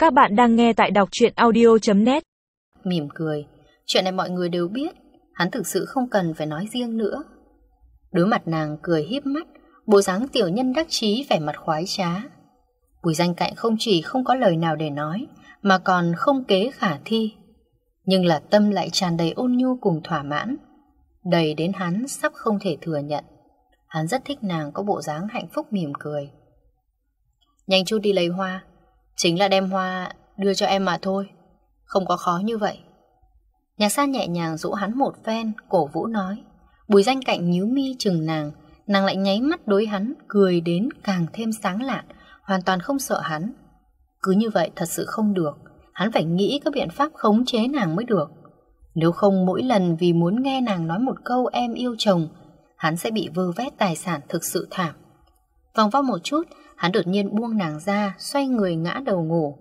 Các bạn đang nghe tại đọc truyện audio.net. Mỉm cười. Chuyện này mọi người đều biết. Hắn thực sự không cần phải nói riêng nữa. Đối mặt nàng cười híp mắt, bộ dáng tiểu nhân đắc chí, vẻ mặt khoái trá. Bùi Danh Cạnh không chỉ không có lời nào để nói, mà còn không kế khả thi. Nhưng là tâm lại tràn đầy ôn nhu cùng thỏa mãn, đầy đến hắn sắp không thể thừa nhận. Hắn rất thích nàng có bộ dáng hạnh phúc mỉm cười. Nhanh chút đi lấy hoa. Chính là đem hoa đưa cho em mà thôi, không có khó như vậy. Nhạc San nhẹ nhàng dỗ hắn một phen, cổ vũ nói. Bùi Danh Cạnh nhíu mi chừng nàng lại nháy mắt đối hắn, cười đến càng thêm sáng lạn, hoàn toàn không sợ hắn. Cứ như vậy thật sự không được, hắn phải nghĩ các biện pháp khống chế nàng mới được. Nếu không mỗi lần vì muốn nghe nàng nói một câu em yêu chồng, hắn sẽ bị vơ vét tài sản thực sự thảm. Vòng vo một chút, hắn đột nhiên buông nàng ra, xoay người ngã đầu ngủ.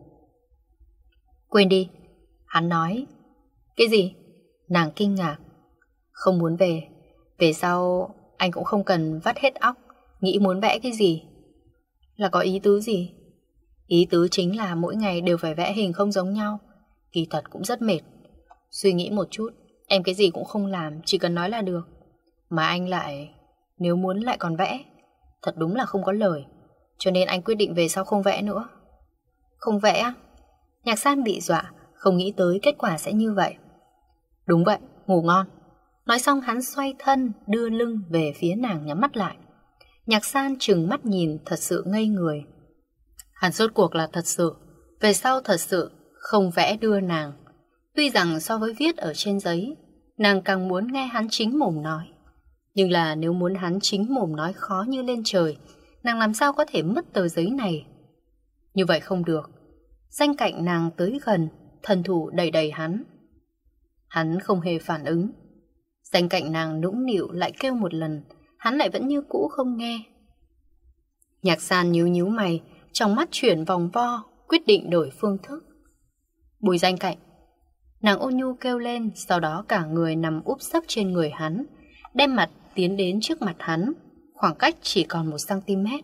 Quên đi, hắn nói. Cái gì? Nàng kinh ngạc. Không muốn về. Về sau anh cũng không cần vắt hết óc nghĩ muốn vẽ cái gì. Là có ý tứ gì? Ý tứ chính là mỗi ngày đều phải vẽ hình không giống nhau. Kỳ thật cũng rất mệt. Suy nghĩ một chút, em cái gì cũng không làm, chỉ cần nói là được. Mà anh lại, nếu muốn lại còn vẽ, thật đúng là không có lời. Cho nên anh quyết định về sau không vẽ nữa. Không vẽ á? Nhạc San bị dọa, không nghĩ tới kết quả sẽ như vậy. Đúng vậy, ngủ ngon. Nói xong hắn xoay thân, đưa lưng về phía nàng, nhắm mắt lại. Nhạc San trừng mắt nhìn, thật sự ngây người. Hắn rốt cuộc là thật sự, về sau thật sự không vẽ đưa nàng. Tuy rằng so với viết ở trên giấy, nàng càng muốn nghe hắn chính mồm nói. Nhưng là nếu muốn hắn chính mồm nói khó như lên trời, nàng làm sao có thể mất tờ giấy này? Như vậy không được. Danh Cạnh nàng tới gần, thần thủ đẩy đẩy hắn. Hắn không hề phản ứng. Danh Cạnh nàng nũng nịu lại kêu một lần, hắn lại vẫn như cũ không nghe. Nhạc San nhíu nhíu mày, trong mắt chuyển vòng vo, quyết định đổi phương thức. Bùi Danh Cạnh. Nàng ôn nhu kêu lên, sau đó cả người nằm úp sấp trên người hắn, đem mặt tiến đến trước mặt hắn, khoảng cách chỉ còn 1cm.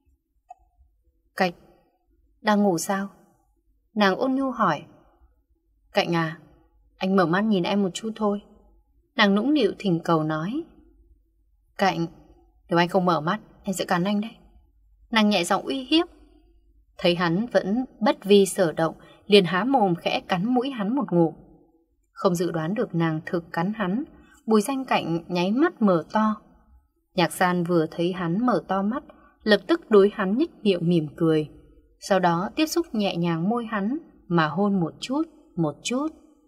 Cạnh, đang ngủ sao? Nàng ôn nhu hỏi. Cạnh à, anh mở mắt nhìn em một chút thôi. Nàng nũng nịu thỉnh cầu nói. Cạnh, nếu anh không mở mắt, em sẽ cắn anh đấy. Nàng nhẹ giọng uy hiếp. Thấy hắn vẫn bất vi sở động, liền há mồm khẽ cắn mũi hắn một ngụm. Không dự đoán được nàng thực cắn hắn, Bùi Danh Cạnh nháy mắt mở to. Nhạc San vừa thấy hắn mở to mắt, lập tức đối hắn nhếch miệng mỉm cười. Sau đó tiếp xúc nhẹ nhàng môi hắn mà hôn một chút.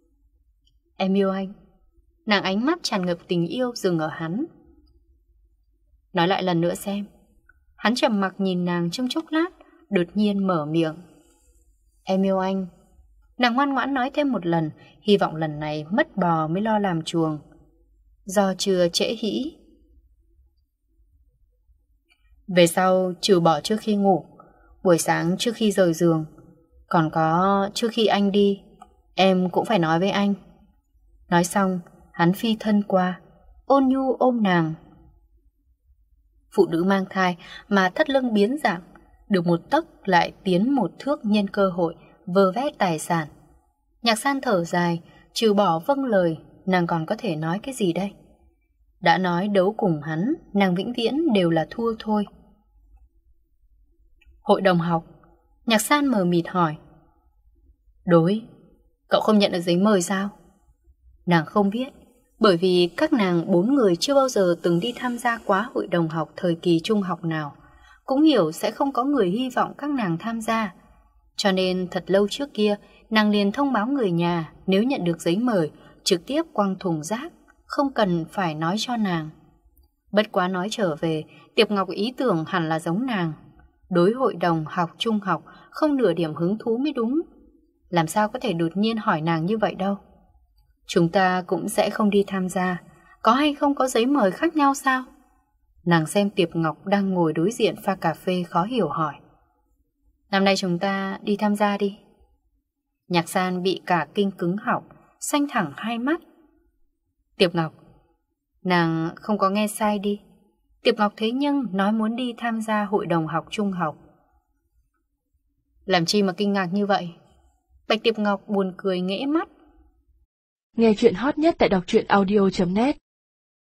Em yêu anh. Nàng ánh mắt tràn ngập tình yêu dừng ở hắn. Nói lại lần nữa xem. Hắn trầm mặc nhìn nàng trong chốc lát, đột nhiên mở miệng. Em yêu anh. Nàng ngoan ngoãn nói thêm một lần, hy vọng lần này mất bò mới lo làm chuồng. Do chưa trễ hĩ. Về sau trừ bỏ trước khi ngủ, buổi sáng trước khi rời giường, còn có trước khi anh đi, em cũng phải nói với anh. Nói xong, hắn phi thân qua, ôn nhu ôm nàng. Phụ nữ mang thai mà thắt lưng biến dạng, được một tấc lại tiến một thước nhân cơ hội vơ vét tài sản. Nhạc San thở dài, trừ bỏ vâng lời, nàng còn có thể nói cái gì đây? Đã nói đấu cùng hắn, nàng vĩnh viễn đều là thua thôi. Hội đồng học. Nhạc San mờ mịt hỏi. Đối, cậu không nhận được giấy mời sao? Nàng không biết, bởi vì các nàng 4 người chưa bao giờ từng đi tham gia quá hội đồng học thời kỳ trung học nào, cũng hiểu sẽ không có người hy vọng các nàng tham gia. Cho nên thật lâu trước kia, nàng liền thông báo người nhà nếu nhận được giấy mời, trực tiếp quăng thùng rác, không cần phải nói cho nàng. Bất quá nói trở về, Tiệp Ngọc ý tưởng hẳn là giống nàng. Đối hội đồng học trung học không nửa điểm hứng thú mới đúng. Làm sao có thể đột nhiên hỏi nàng như vậy đâu? Chúng ta cũng sẽ không đi tham gia, có hay không có giấy mời khác nhau sao? Nàng xem Tiệp Ngọc đang ngồi đối diện pha cà phê khó hiểu hỏi. Năm nay chúng ta đi tham gia đi. Nhạc San bị cả kinh cứng họng, xanh thẳng hai mắt. Tiệp Ngọc, nàng không có nghe sai đi. Tiệp Ngọc thế nhưng nói muốn đi tham gia hội đồng học trung học. Làm chi mà kinh ngạc như vậy? Bạch Tiệp Ngọc buồn cười nghễ mắt. Nghe chuyện hot nhất tại đọc truyện audio.net